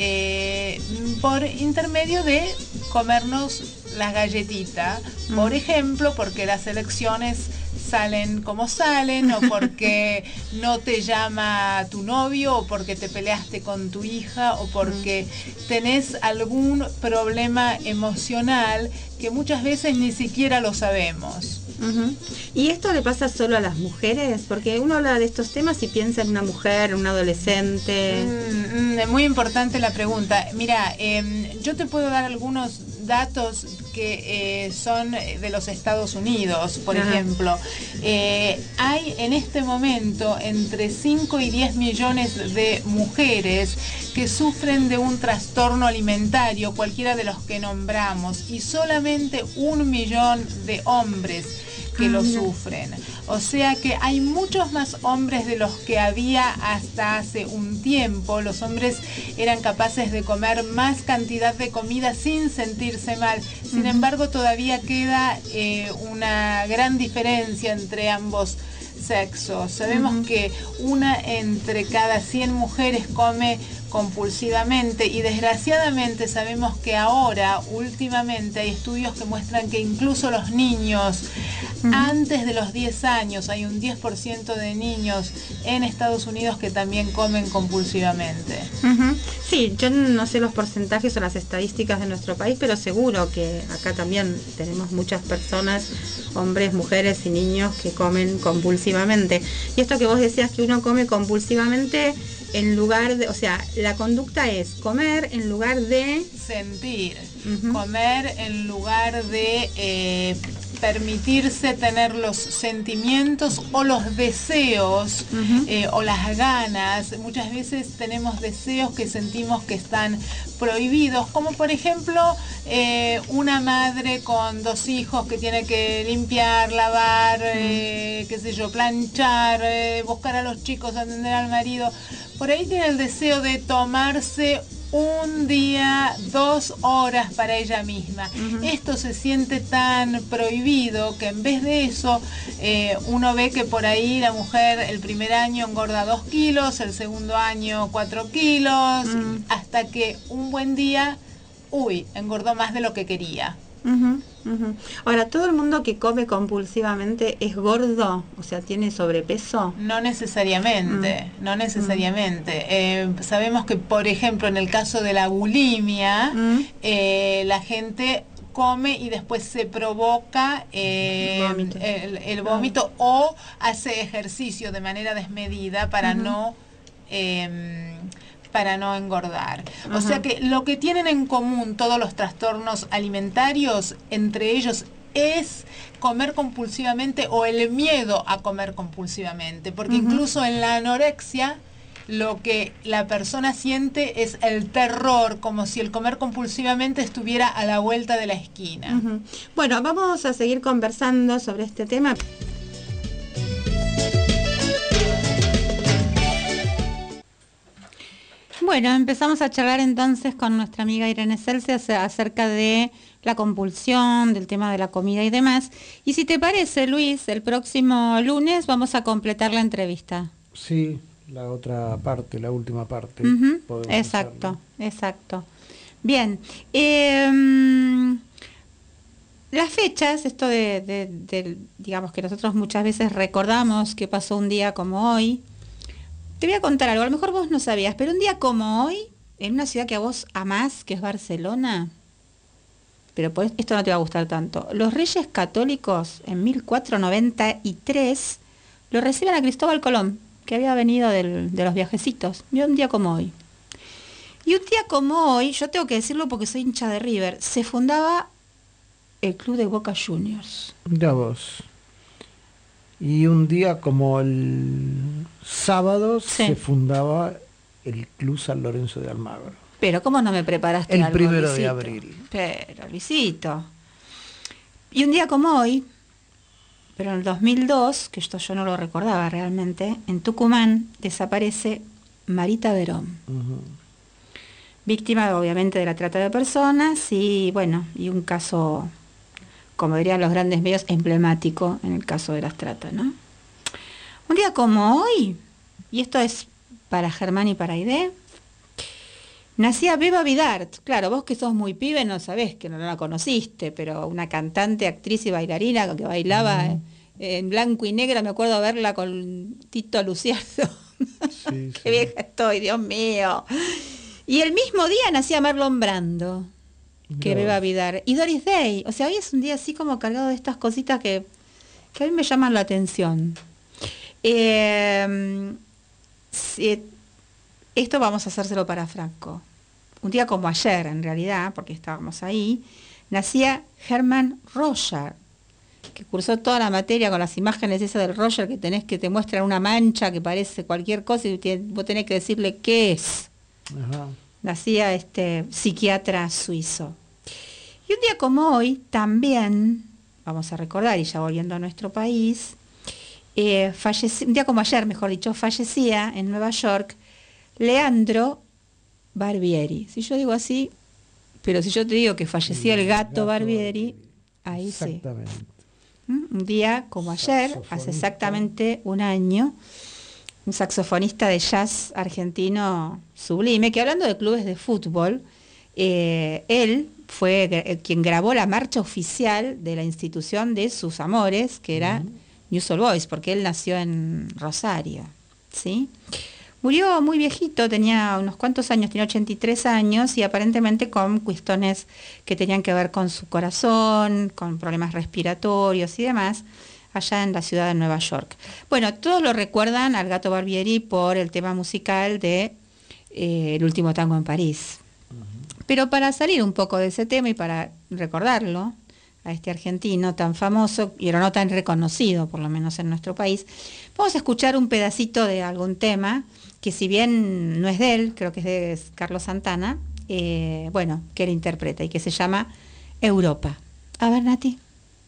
eh, por intermedio de comernos las galletitas, uh-huh. por ejemplo, porque las elecciones salen como salen, o porque no te llama tu novio, o porque te peleaste con tu hija, o porque tenés algún problema emocional que muchas veces ni siquiera lo sabemos. Uh-huh. ¿Y esto le pasa solo a las mujeres? Porque uno habla de estos temas y piensa en una mujer, en un adolescente. Mm, mm, muy importante la pregunta. Mira, eh, yo te puedo dar algunos datos que eh, son de los Estados Unidos, por Ajá. ejemplo. Eh, hay en este momento entre cinco y diez millones de mujeres que sufren de un trastorno alimentario, cualquiera de los que nombramos, y solamente un millón de hombres que ah, lo mira. sufren. O sea que hay muchos más hombres de los que había hasta hace un tiempo. Los hombres eran capaces de comer más cantidad de comida sin sentirse mal. Sin uh-huh. embargo, todavía queda eh, una gran diferencia entre ambos sexos. Sabemos uh-huh. que una entre cada cien mujeres come compulsivamente, y desgraciadamente sabemos que ahora, últimamente, hay estudios que muestran que incluso los niños, uh-huh. antes de los diez años, hay un diez por ciento de niños en Estados Unidos que también comen compulsivamente. Uh-huh. Sí, yo no sé los porcentajes o las estadísticas de nuestro país, pero seguro que acá también tenemos muchas personas, hombres, mujeres y niños que comen compulsivamente. Y esto que vos decías que uno come compulsivamente, en lugar de, o sea, la conducta es comer en lugar de sentir, uh-huh. comer en lugar de eh, permitirse tener los sentimientos o los deseos uh-huh. eh, o las ganas. Muchas veces tenemos deseos que sentimos que están prohibidos, como por ejemplo eh, una madre con dos hijos que tiene que limpiar, lavar, uh-huh. eh, qué sé yo, planchar, eh, buscar a los chicos, atender al marido. Por ahí tiene el deseo de tomarse un día, dos horas para ella misma. Uh-huh. Esto se siente tan prohibido que en vez de eso eh, uno ve que por ahí la mujer el primer año engorda dos kilos, el segundo año cuatro kilos, uh-huh. hasta que un buen día, uy, engordó más de lo que quería. Uh-huh, uh-huh. Ahora, ¿todo el mundo que come compulsivamente es gordo? O sea, ¿tiene sobrepeso? No necesariamente, uh-huh. no necesariamente. Uh-huh. Eh, sabemos que, por ejemplo, en el caso de la bulimia, uh-huh. eh, la gente come y después se provoca eh, vómito. el, el vómito uh-huh. o hace ejercicio de manera desmedida para uh-huh. no... Eh, para no engordar. Uh-huh. O sea que lo que tienen en común todos los trastornos alimentarios, entre ellos es comer compulsivamente o el miedo a comer compulsivamente, porque uh-huh. incluso en la anorexia lo que la persona siente es el terror, como si el comer compulsivamente estuviera a la vuelta de la esquina. Uh-huh. Bueno, vamos a seguir conversando sobre este tema. Bueno, empezamos a charlar entonces con nuestra amiga Irene Celce acerca de la compulsión, del tema de la comida y demás. Y si te parece, Luis, el próximo lunes vamos a completar la entrevista. Sí, la otra parte, la última parte. Uh-huh. Exacto, hacerlo. exacto. Bien. Eh, las fechas, esto de, de, de, digamos que nosotros muchas veces recordamos que pasó un día como hoy. Te voy a contar algo, a lo mejor vos no sabías, pero un día como hoy, en una ciudad que a vos amás, que es Barcelona, pero pues esto no te va a gustar tanto, los Reyes Católicos en mil cuatrocientos noventa y tres lo reciben a Cristóbal Colón, que había venido del, de los viajecitos, vio un día como hoy. Y un día como hoy, yo tengo que decirlo porque soy hincha de River, se fundaba el club de Boca Juniors. Mira vos. Y un día como el sábado sí. se fundaba el Club San Lorenzo de Almagro. Pero ¿cómo no me preparaste el algo, primero Luisito? de abril. Pero, Luisito. Y un día como hoy, pero en el dos mil dos, que esto yo no lo recordaba realmente, en Tucumán desaparece Marita Verón. Uh-huh. Víctima obviamente de la trata de personas y bueno, y un caso, como dirían los grandes medios, emblemático en el caso de las tratas, ¿no? Un día como hoy, y esto es para Germán y para Aide, nacía Beba Vidart. Claro, vos que sos muy pibe no sabés, que no la conociste, pero una cantante, actriz y bailarina que bailaba mm. en blanco y negro, me acuerdo verla con Tito Luciano. Sí, Qué sí. vieja estoy, Dios mío. Y el mismo día nacía Marlon Brando, que no. Beba Vidart. Y Doris Day. O sea, hoy es un día así como cargado de estas cositas que, que a mí me llaman la atención. Eh, si, esto vamos a hacérselo para Franco. Un día como ayer, en realidad, porque estábamos ahí, nacía Hermann Roger, que cursó toda la materia con las imágenes esas del Roger que tenés que te muestran una mancha que parece cualquier cosa y te, vos tenés que decirle qué es. Ajá. Nacía este psiquiatra suizo. Y un día como hoy, también, vamos a recordar, y ya volviendo a nuestro país, eh, falleci- un día como ayer, mejor dicho, fallecía en Nueva York Leandro Barbieri. Si yo digo así, pero si yo te digo que fallecía el, el gato, gato Barbieri, ahí exactamente. Sí. ¿Mm? Un día como ayer, hace exactamente un año, un saxofonista de jazz argentino sublime, que hablando de clubes de fútbol, eh, él fue eh, quien grabó la marcha oficial de la institución de sus amores, que era uh-huh. News All Boys, porque él nació en Rosario, ¿sí? Murió muy viejito, tenía unos cuantos años, tenía ochenta y tres años, y aparentemente con cuestiones que tenían que ver con su corazón, con problemas respiratorios y demás. allá en la ciudad de Nueva York. Bueno, todos lo recuerdan al Gato Barbieri por el tema musical de eh, El último tango en París. Uh-huh. Pero para salir un poco de ese tema y para recordarlo a este argentino tan famoso, y no tan reconocido, por lo menos en nuestro país, vamos a escuchar un pedacito de algún tema, que si bien no es de él, creo que es de Carlos Santana, eh, bueno, que él interpreta y que se llama Europa. A ver, Nati.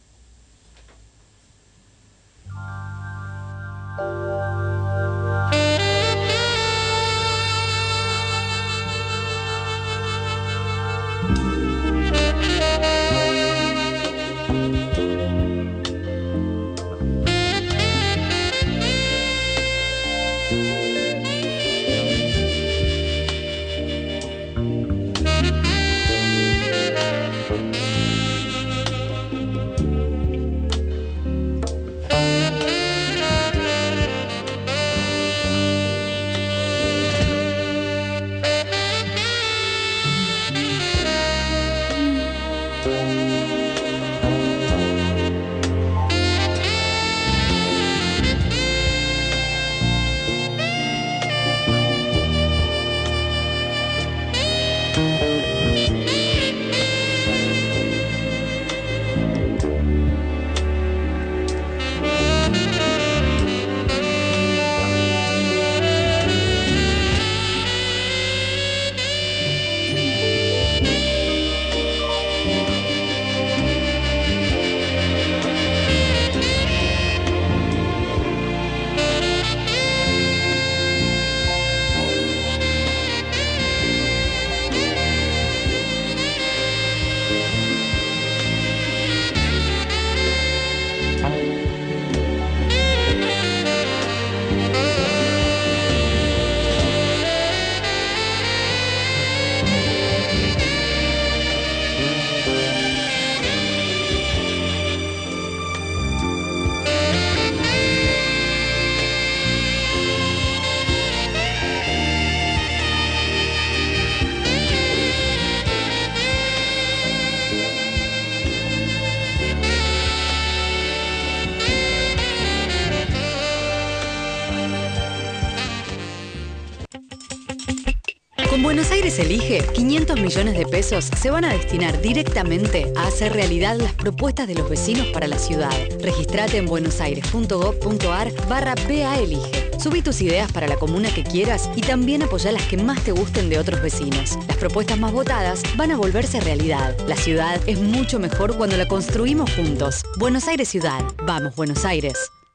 Buenos Aires Elige, quinientos millones de pesos se van a destinar directamente a hacer realidad las propuestas de los vecinos para la ciudad. Registrate en buenosaires.gov.ar barra PA Elige. Subí tus ideas para la comuna que quieras y también apoyá las que más te gusten de otros vecinos. Las propuestas más votadas van a volverse realidad. La ciudad es mucho mejor cuando la construimos juntos. Buenos Aires Ciudad. Vamos, Buenos Aires.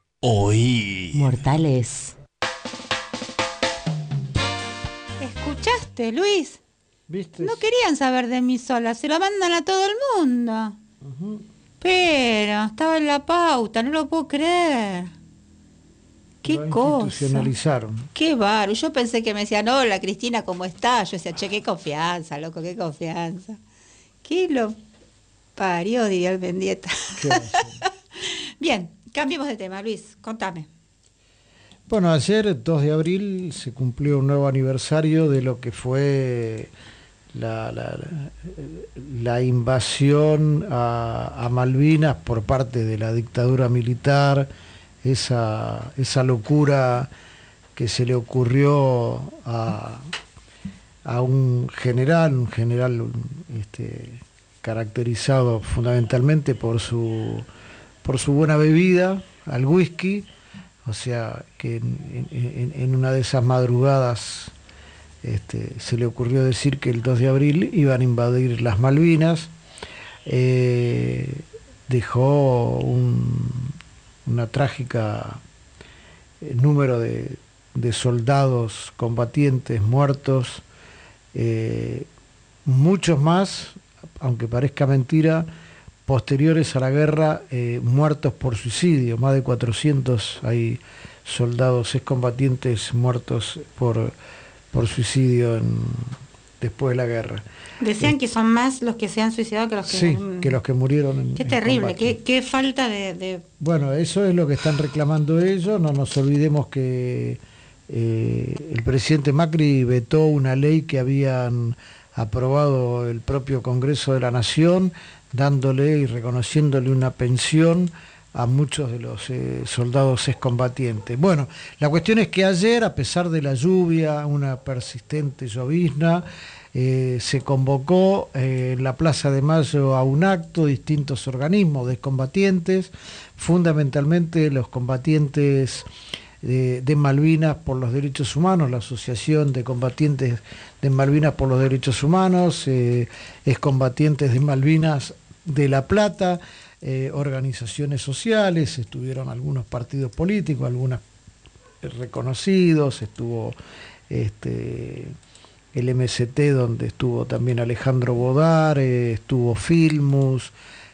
Hoy. Mortales. ¿Escuchaste, Luis? ¿Viste? No querían saber de mí sola, se lo mandan a todo el mundo. Uh-huh. Pero estaba en la pauta, no lo puedo creer. Qué lo cosa. Institucionalizaron. Qué bárbaro. Yo pensé que me decían, hola Cristina, ¿cómo estás? Yo decía, che, qué confianza, loco, qué confianza. ¿Qué lo parió, diría el Mendieta? Bien, cambiemos de tema, Luis, contame. Bueno, ayer, dos de abril, se cumplió un nuevo aniversario de lo que fue la, la, la invasión a, a Malvinas por parte de la dictadura militar, esa, esa locura que se le ocurrió a, a un general, un general este, caracterizado fundamentalmente por su, por su buena bebida, al whisky. O sea, que en, en, en una de esas madrugadas este, se le ocurrió decir que el dos de abril iban a invadir las Malvinas. Eh, dejó un, una trágica número de, de soldados combatientes muertos, eh, muchos más, aunque parezca mentira, posteriores a la guerra, eh, muertos por suicidio, más de cuatrocientos hay soldados excombatientes muertos por, por suicidio en, después de la guerra. Decían eh, que son más los que se han suicidado que los que... Sí, que los que murieron en Qué en terrible, combate. qué, qué falta de, de... Bueno, eso es lo que están reclamando ellos. No nos olvidemos que eh, el presidente Macri vetó una ley que habían aprobado el propio Congreso de la Nación, dándole y reconociéndole una pensión a muchos de los eh, soldados excombatientes. Bueno, la cuestión es que ayer, a pesar de la lluvia, una persistente llovizna, eh, se convocó eh, en la Plaza de Mayo a un acto, distintos organismos de excombatientes, fundamentalmente los combatientes de, de Malvinas por los Derechos Humanos, la Asociación de Combatientes de Malvinas por los Derechos Humanos, eh, excombatientes de Malvinas de La Plata, Eh, organizaciones sociales, estuvieron algunos partidos políticos, algunos reconocidos, estuvo este, el M S T, donde estuvo también Alejandro Bodar, eh, estuvo Filmus,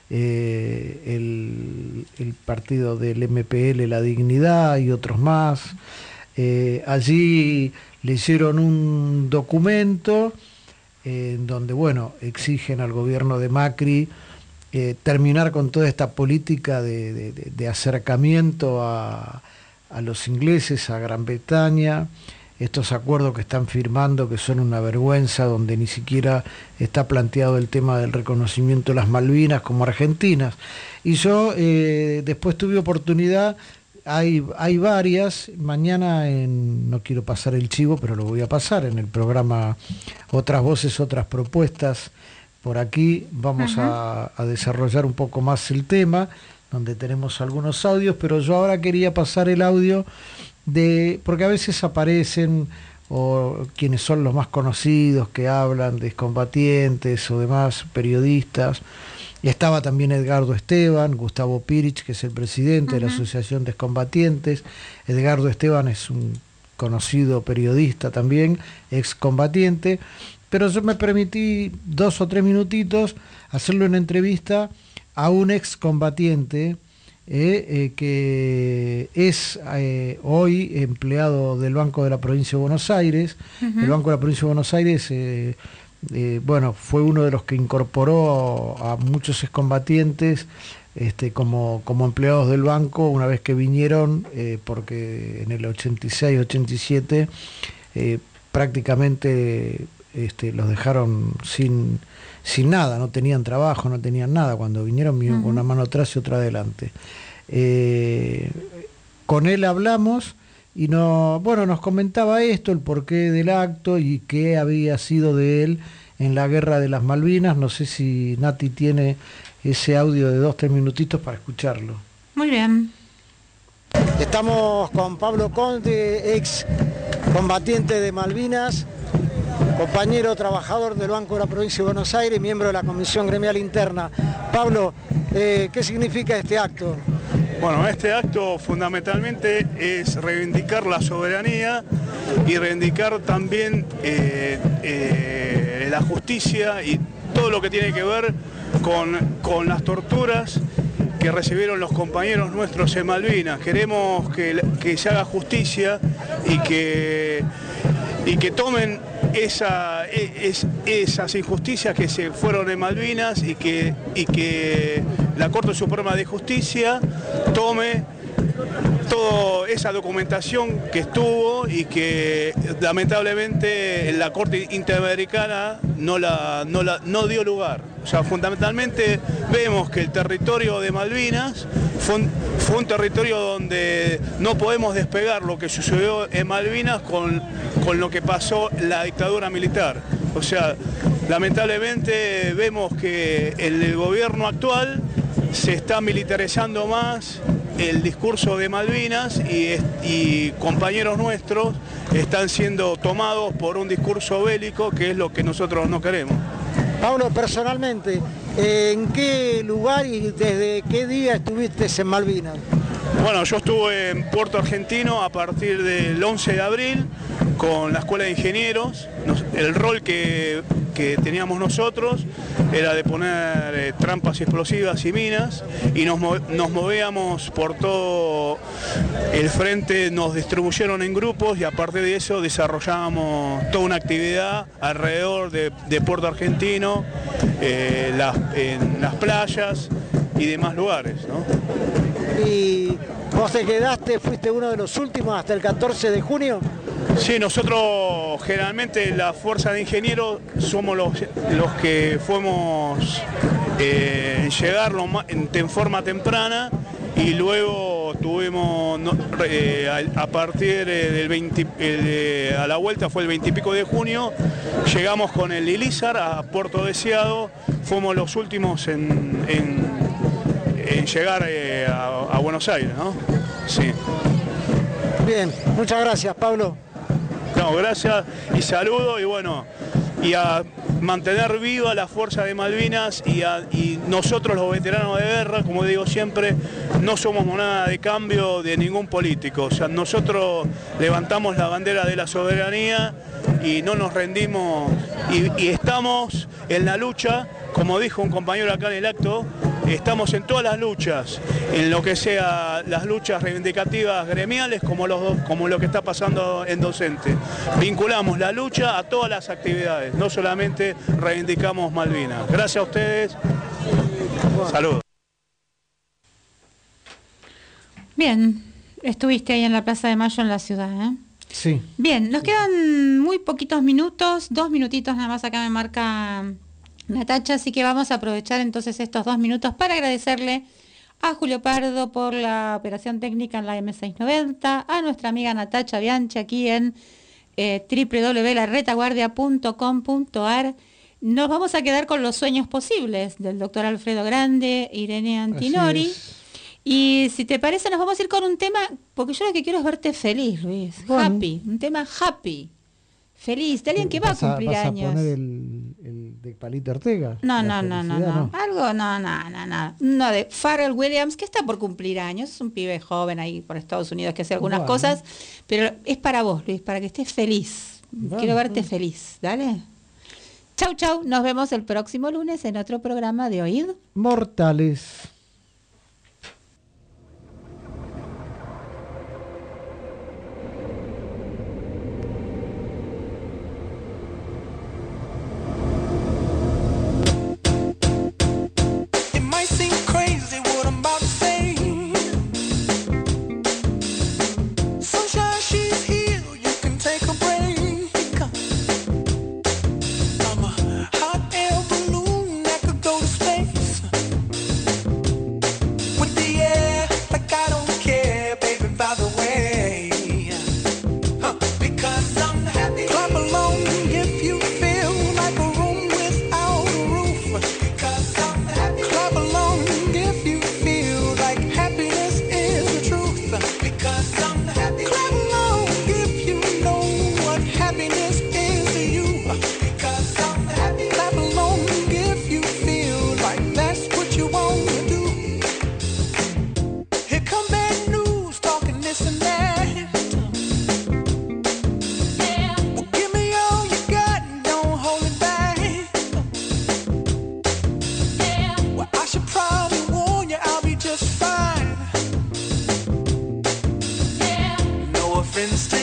eh, el, el partido del M P L La Dignidad y otros más. Eh, allí le hicieron un documento eh, en donde, bueno, exigen al gobierno de Macri Eh, terminar con toda esta política de, de, de acercamiento a, a los ingleses, a Gran Bretaña, estos acuerdos que están firmando que son una vergüenza, donde ni siquiera está planteado el tema del reconocimiento de las Malvinas como argentinas. Y yo eh, después tuve oportunidad, hay, hay varias, mañana en, no quiero pasar el chivo, pero lo voy a pasar en el programa Otras Voces, Otras Propuestas. Por aquí vamos a, a desarrollar un poco más el tema, donde tenemos algunos audios, pero yo ahora quería pasar el audio de, porque a veces aparecen o quienes son los más conocidos que hablan de excombatientes o demás periodistas. Estaba también Edgardo Esteban, Gustavo Pirich, que es el presidente uh-huh. de la Asociación de Excombatientes. Edgardo Esteban es un conocido periodista también, excombatiente. Pero yo me permití dos o tres minutitos hacerle una entrevista a un excombatiente eh, eh, que es eh, hoy empleado del Banco de la Provincia de Buenos Aires. Uh-huh. El Banco de la Provincia de Buenos Aires, eh, eh, bueno, fue uno de los que incorporó a, a muchos excombatientes este, como, como empleados del banco una vez que vinieron, eh, porque en el ochenta y seis, ochenta y siete eh, prácticamente... Este, los dejaron sin, sin nada, no tenían trabajo, no tenían nada. Cuando vinieron, vinieron uh-huh. con una mano atrás y otra adelante. Eh, con él hablamos y no, bueno, nos comentaba esto, el porqué del acto y qué había sido de él en la Guerra de las Malvinas. No sé si Nati tiene ese audio de dos, tres minutitos para escucharlo. Muy bien. Estamos con Pablo Conde, ex combatiente de Malvinas, compañero trabajador del Banco de la Provincia de Buenos Aires, miembro de la Comisión Gremial Interna. Pablo, eh, ¿qué significa este acto? Bueno, este acto fundamentalmente es reivindicar la soberanía y reivindicar también eh, eh, la justicia y todo lo que tiene que ver con, con las torturas que recibieron los compañeros nuestros en Malvinas. Queremos que, que se haga justicia y que, y que tomen esa, es, esas injusticias que se fueron en Malvinas y que, y que la Corte Suprema de Justicia tome toda esa documentación que estuvo y que lamentablemente la Corte Interamericana no, la, no, la, no dio lugar. O sea, fundamentalmente vemos que el territorio de Malvinas fue un, fue un territorio donde no podemos despegar lo que sucedió en Malvinas con, con lo que pasó en la dictadura militar. O sea, lamentablemente vemos que el, el gobierno actual se está militarizando más el discurso de Malvinas y, y compañeros nuestros están siendo tomados por un discurso bélico que es lo que nosotros no queremos. Pablo, personalmente, ¿en qué lugar y desde qué día estuviste en Malvinas? Bueno, yo estuve en Puerto Argentino a partir del once de abril con la Escuela de Ingenieros. El rol que, que teníamos nosotros era de poner eh, trampas explosivas y minas y nos, nos movíamos por todo el frente, nos distribuyeron en grupos y a partir de eso desarrollábamos toda una actividad alrededor de, de Puerto Argentino, eh, las, en las playas y demás lugares, ¿no? ¿Y vos te quedaste, fuiste uno de los últimos hasta el catorce de junio? Sí, nosotros generalmente la fuerza de ingenieros somos los, los que fuimos eh, llegar lo más, en, en forma temprana y luego tuvimos, no, eh, a, a partir del veinte, eh, a la vuelta fue el veinte y pico de junio, llegamos con el Ilízar a Puerto Deseado, fuimos los últimos en, en, en llegar eh, a, a Buenos Aires, ¿no? Sí. Bien, muchas gracias, Pablo. No, gracias y saludo y bueno, y a mantener viva la fuerza de Malvinas y, a, y nosotros los veteranos de guerra, como digo siempre, no somos moneda de cambio de ningún político, o sea, nosotros levantamos la bandera de la soberanía y no nos rendimos y, y estamos en la lucha, como dijo un compañero acá en el acto, estamos en todas las luchas, en lo que sea las luchas reivindicativas gremiales como, los, como lo que está pasando en docente. Vinculamos la lucha a todas las actividades, no solamente reivindicamos Malvinas. Gracias a ustedes. Saludos. Bien, estuviste ahí en la Plaza de Mayo en la ciudad, ¿eh? Sí. Bien, nos quedan muy poquitos minutos, dos minutitos nada más acá me marca Natacha, así que vamos a aprovechar entonces estos dos minutos para agradecerle a Julio Pardo por la operación técnica en la eme seiscientos noventa, a nuestra amiga Natacha Bianchi aquí en eh, doble u doble u doble u punto la retaguardia punto com punto a r. Nos vamos a quedar con Los sueños posibles del doctor Alfredo Grande, Irene Antinori. Y si te parece nos vamos a ir con un tema, porque yo lo que quiero es verte feliz, Luis. Bueno. Happy, un tema happy. Feliz, de alguien que va a cumplir ¿Vas a años. poner el, el de Palito Ortega? No, no, no, no, no. Algo, no, no, no, no. No, de Pharrell Williams, que está por cumplir años. Es un pibe joven ahí por Estados Unidos que hace algunas bueno. cosas. Pero es para vos, Luis, para que estés feliz. Bueno, quiero verte bueno. feliz. Dale. Chau, chau. Nos vemos el próximo lunes en otro programa de Oíd Mortales. Friends